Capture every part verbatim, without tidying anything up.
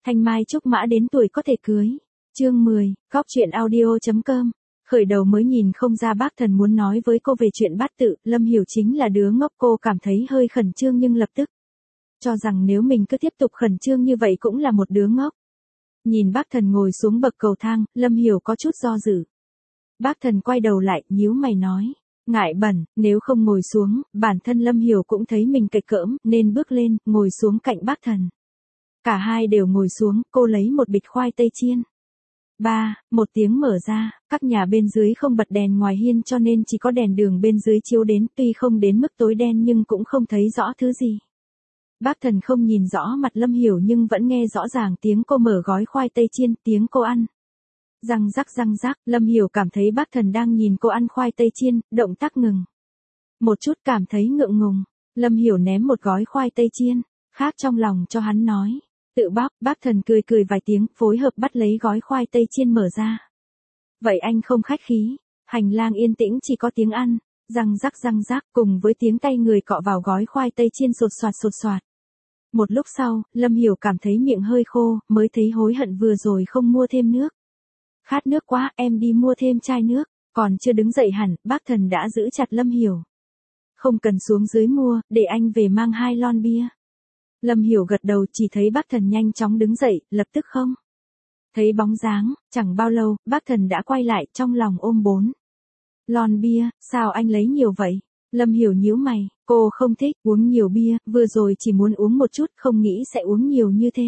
Thanh mai trúc mã đến tuổi có thể cưới. Chương mười, Cóc truyện audio chấm com. Khởi đầu mới nhìn không ra bác thần muốn nói với cô về chuyện bát tự, Lâm Hiểu chính là đứa ngốc, cô cảm thấy hơi khẩn trương nhưng lập tức cho rằng nếu mình cứ tiếp tục khẩn trương như vậy cũng là một đứa ngốc. Nhìn bác thần ngồi xuống bậc cầu thang, Lâm Hiểu có chút do dự. Bác thần quay đầu lại, nhíu mày nói, ngại bẩn, nếu không ngồi xuống, bản thân Lâm Hiểu cũng thấy mình cạch cỡm, nên bước lên, ngồi xuống cạnh bác thần. Cả hai đều ngồi xuống, cô lấy một bịch khoai tây chiên. Ba, một tiếng mở ra, các nhà bên dưới không bật đèn ngoài hiên cho nên chỉ có đèn đường bên dưới chiếu đến, tuy không đến mức tối đen nhưng cũng không thấy rõ thứ gì. Bác thần không nhìn rõ mặt Lâm Hiểu nhưng vẫn nghe rõ ràng tiếng cô mở gói khoai tây chiên, tiếng cô ăn. Răng rắc răng rắc, Lâm Hiểu cảm thấy bác thần đang nhìn cô ăn khoai tây chiên, động tác ngừng. Một chút cảm thấy ngượng ngùng, Lâm Hiểu ném một gói khoai tây chiên, khác trong lòng cho hắn nói. Tự bóc, bác thần cười cười vài tiếng, phối hợp bắt lấy gói khoai tây chiên mở ra. Vậy anh không khách khí, hành lang yên tĩnh chỉ có tiếng ăn, răng rắc răng rắc cùng với tiếng tay người cọ vào gói khoai tây chiên sột soạt sột soạt. Một lúc sau, Lâm Hiểu cảm thấy miệng hơi khô, mới thấy hối hận vừa rồi không mua thêm nước. Khát nước quá, em đi mua thêm chai nước, còn chưa đứng dậy hẳn, bác thần đã giữ chặt Lâm Hiểu. Không cần xuống dưới mua, để anh về mang hai lon bia. Lâm Hiểu gật đầu, chỉ thấy bác thần nhanh chóng đứng dậy, lập tức không thấy bóng dáng, chẳng bao lâu, bác thần đã quay lại, trong lòng ôm bốn lon bia, sao anh lấy nhiều vậy? Lâm Hiểu nhíu mày, cô không thích uống nhiều bia, vừa rồi chỉ muốn uống một chút, không nghĩ sẽ uống nhiều như thế.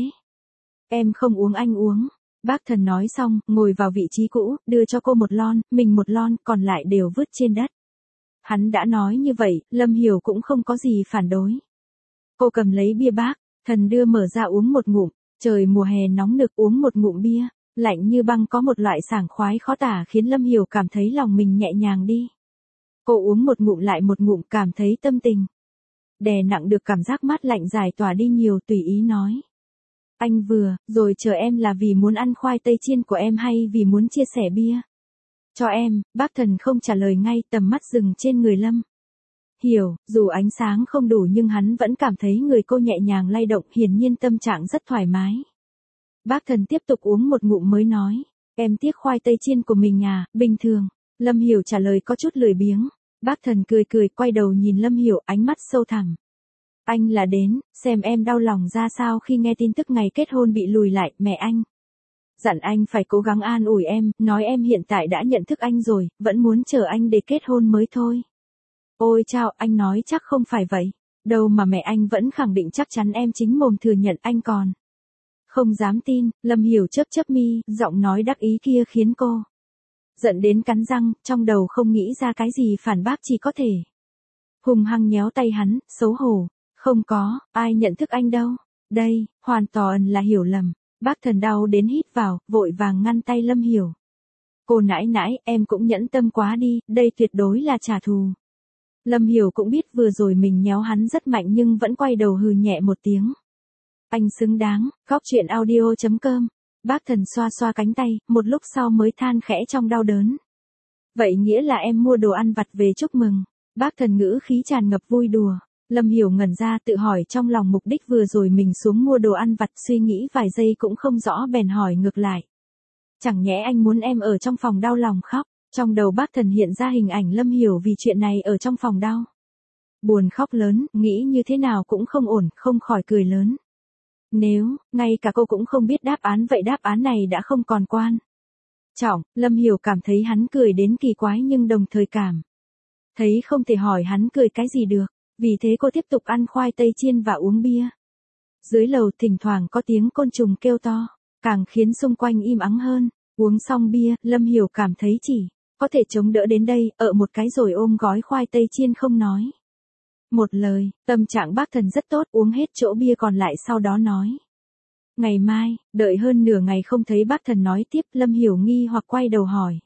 Em không uống anh uống. Bác thần nói xong, ngồi vào vị trí cũ, đưa cho cô một lon, mình một lon, còn lại đều vứt trên đất. Hắn đã nói như vậy, Lâm Hiểu cũng không có gì phản đối. Cô cầm lấy bia bác, thần đưa mở ra uống một ngụm, trời mùa hè nóng nực uống một ngụm bia, lạnh như băng có một loại sảng khoái khó tả khiến Lâm Hiểu cảm thấy lòng mình nhẹ nhàng đi. Cô uống một ngụm lại một ngụm cảm thấy tâm tình đè nặng được cảm giác mát lạnh giải tỏa đi nhiều, tùy ý nói. Anh vừa, rồi chờ em là vì muốn ăn khoai tây chiên của em hay vì muốn chia sẻ bia? Cho em, bác thần không trả lời ngay, tầm mắt dừng trên người Lâm Hiểu, dù ánh sáng không đủ nhưng hắn vẫn cảm thấy người cô nhẹ nhàng lay động, hiển nhiên tâm trạng rất thoải mái. Bác thần tiếp tục uống một ngụm mới nói, em tiếc khoai tây chiên của mình à, bình thường. Lâm Hiểu trả lời có chút lười biếng. Bác thần cười cười, quay đầu nhìn Lâm Hiểu, ánh mắt sâu thẳm. Anh là đến, xem em đau lòng ra sao khi nghe tin tức ngày kết hôn bị lùi lại, mẹ anh dặn anh phải cố gắng an ủi em, nói em hiện tại đã nhận thức anh rồi, vẫn muốn chờ anh để kết hôn mới thôi. Ôi chao, anh nói chắc không phải vậy. Đâu mà mẹ anh vẫn khẳng định chắc chắn em chính mồm thừa nhận, anh còn không dám tin. Lâm Hiểu chớp chớp mi, giọng nói đắc ý kia khiến cô giận đến cắn răng, trong đầu không nghĩ ra cái gì phản bác, chỉ có thể hung hăng nhéo tay hắn, xấu hổ. Không có, ai nhận thức anh đâu. Đây, hoàn toàn là hiểu lầm. Bác thần đau đến hít vào, vội vàng ngăn tay Lâm Hiểu. Cô nãi nãi, em cũng nhẫn tâm quá đi, đây tuyệt đối là trả thù. Lâm Hiểu cũng biết vừa rồi mình nhéo hắn rất mạnh nhưng vẫn quay đầu hừ nhẹ một tiếng. Anh xứng đáng, Cóc truyện audio chấm com. Bác thần xoa xoa cánh tay, một lúc sau mới than khẽ trong đau đớn. Vậy nghĩa là em mua đồ ăn vặt về chúc mừng. Bác thần ngữ khí tràn ngập vui đùa. Lâm Hiểu ngẩn ra, tự hỏi trong lòng mục đích vừa rồi mình xuống mua đồ ăn vặt, suy nghĩ vài giây cũng không rõ bèn hỏi ngược lại. Chẳng nhẽ anh muốn em ở trong phòng đau lòng khóc? Trong đầu bác thần hiện ra hình ảnh Lâm Hiểu vì chuyện này ở trong phòng đau buồn khóc lớn, nghĩ như thế nào cũng không ổn, không khỏi cười lớn. Nếu, ngay cả cô cũng không biết đáp án vậy đáp án này đã không còn quan trọng. Lâm Hiểu cảm thấy hắn cười đến kỳ quái nhưng đồng thời cảm thấy không thể hỏi hắn cười cái gì được. Vì thế cô tiếp tục ăn khoai tây chiên và uống bia. Dưới lầu thỉnh thoảng có tiếng côn trùng kêu to, càng khiến xung quanh im ắng hơn. Uống xong bia, Lâm Hiểu cảm thấy chỉ có thể chống đỡ đến đây, ở một cái rồi ôm gói khoai tây chiên không nói một lời. Tâm trạng bác thần rất tốt, uống hết chỗ bia còn lại sau đó nói. Ngày mai, đợi hơn nửa ngày không thấy bác thần nói tiếp, Lâm Hiểu nghi hoặc quay đầu hỏi.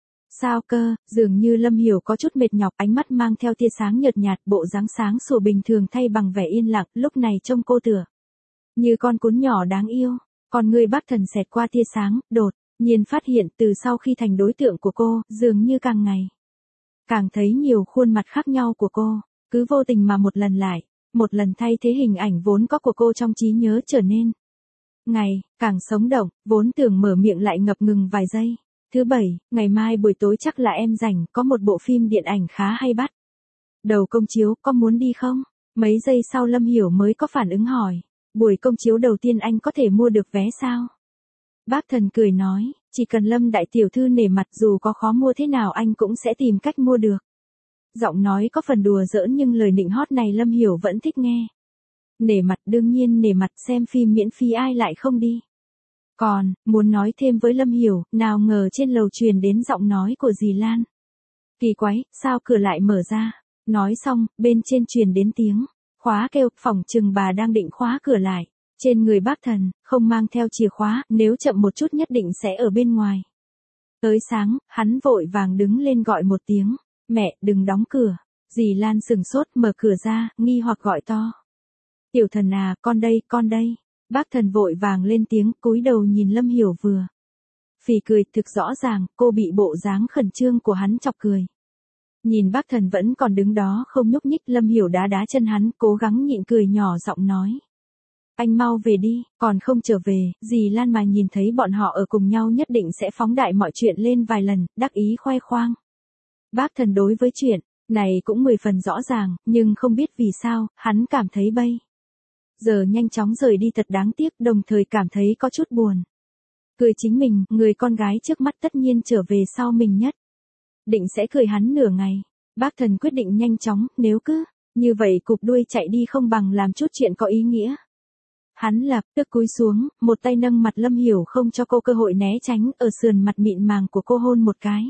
Sao cơ? Dường như Lâm Hiểu có chút mệt nhọc, ánh mắt mang theo tia sáng nhợt nhạt, bộ dáng sáng sủa bình thường thay bằng vẻ yên lặng, lúc này trông cô tựa như con cún nhỏ đáng yêu. Còn người bác thần xẹt qua tia sáng, đột nhiên phát hiện từ sau khi thành đối tượng của cô, dường như càng ngày càng thấy nhiều khuôn mặt khác nhau của cô, cứ vô tình mà một lần lại, một lần thay thế hình ảnh vốn có của cô trong trí nhớ trở nên Ngày, càng sống động, vốn tưởng mở miệng lại ngập ngừng vài giây. Thứ bảy, ngày mai buổi tối chắc là em rảnh, có một bộ phim điện ảnh khá hay bắt đầu công chiếu, có muốn đi không? Mấy giây sau Lâm Hiểu mới có phản ứng hỏi. Buổi công chiếu đầu tiên anh có thể mua được vé sao? Bác Thần cười nói, chỉ cần Lâm đại tiểu thư nể mặt dù có khó mua thế nào anh cũng sẽ tìm cách mua được. Giọng nói có phần đùa giỡn nhưng lời nịnh hót này Lâm Hiểu vẫn thích nghe. Nể mặt đương nhiên nể mặt, xem phim miễn phí ai lại không đi. Còn, muốn nói thêm với Lâm Hiểu, nào ngờ trên lầu truyền đến giọng nói của dì Lan. Kỳ quái, sao cửa lại mở ra? Nói xong, bên trên truyền đến tiếng khóa kêu, phỏng chừng bà đang định khóa cửa lại. Trên người bác Thần, không mang theo chìa khóa, nếu chậm một chút nhất định sẽ ở bên ngoài. Tới sáng, hắn vội vàng đứng lên gọi một tiếng, mẹ, đừng đóng cửa. Dì Lan sừng sốt mở cửa ra, nghi hoặc gọi to. Tiểu Thần à, con đây, con đây. Bác Thần vội vàng lên tiếng, cúi đầu nhìn Lâm Hiểu vừa. Phì cười, thực rõ ràng, cô bị bộ dáng khẩn trương của hắn chọc cười. Nhìn bác Thần vẫn còn đứng đó không nhúc nhích, Lâm Hiểu đá đá chân hắn, cố gắng nhịn cười nhỏ giọng nói. Anh mau về đi, còn không trở về, dì Lan mà nhìn thấy bọn họ ở cùng nhau nhất định sẽ phóng đại mọi chuyện lên vài lần, đắc ý khoe khoang. Bác Thần đối với chuyện này cũng mười phần rõ ràng, nhưng không biết vì sao, hắn cảm thấy bây giờ nhanh chóng rời đi thật đáng tiếc, đồng thời cảm thấy có chút buồn. Cười chính mình, người con gái trước mắt tất nhiên trở về sau mình nhất. Định sẽ cười hắn nửa ngày. Bác Thần quyết định nhanh chóng, nếu cứ như vậy cụp đuôi chạy đi không bằng làm chút chuyện có ý nghĩa. Hắn lập tức cúi xuống, một tay nâng mặt Lâm Hiểu không cho cô cơ hội né tránh, ở sườn mặt mịn màng của cô hôn một cái.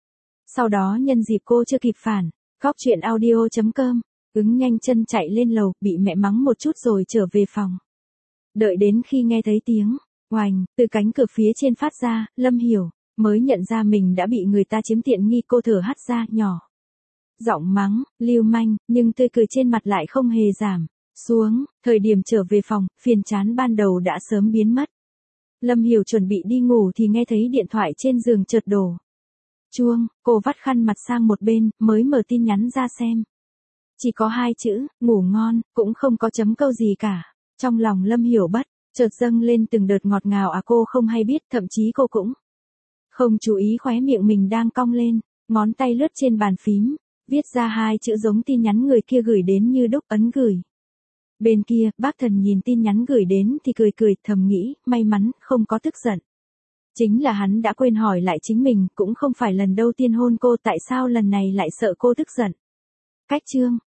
Sau đó nhân dịp cô chưa kịp phản, Cóc Truyện Audio chấm com, ứng nhanh chân chạy lên lầu, bị mẹ mắng một chút rồi trở về phòng. Đợi đến khi nghe thấy tiếng oành từ cánh cửa phía trên phát ra, Lâm Hiểu mới nhận ra mình đã bị người ta chiếm tiện nghi, cô thở hắt ra, nhỏ giọng mắng, lưu manh, nhưng tươi cười trên mặt lại không hề giảm xuống. Thời điểm trở về phòng, phiền chán ban đầu đã sớm biến mất. Lâm Hiểu chuẩn bị đi ngủ thì nghe thấy điện thoại trên giường chợt đổ chuông, cô vắt khăn mặt sang một bên, mới mở tin nhắn ra xem. Chỉ có hai chữ, ngủ ngon, cũng không có chấm câu gì cả. Trong lòng Lâm Hiểu bất chợt dâng lên từng đợt ngọt ngào, à cô không hay biết, thậm chí cô cũng không chú ý khóe miệng mình đang cong lên, ngón tay lướt trên bàn phím, viết ra hai chữ giống tin nhắn người kia gửi đến như đúc, ấn gửi. Bên kia, bác Thần nhìn tin nhắn gửi đến thì cười cười, thầm nghĩ, may mắn, không có tức giận. Chính là hắn đã quên hỏi lại chính mình, cũng không phải lần đầu tiên hôn cô, tại sao lần này lại sợ cô tức giận. Cách chương